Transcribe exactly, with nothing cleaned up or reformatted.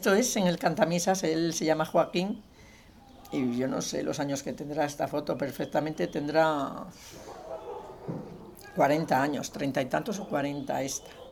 Esto es en el Cantamisas, él se llama Joaquín y yo no sé los años que tendrá esta foto, perfectamente tendrá cuarenta años, treinta y tantos o cuarenta esta.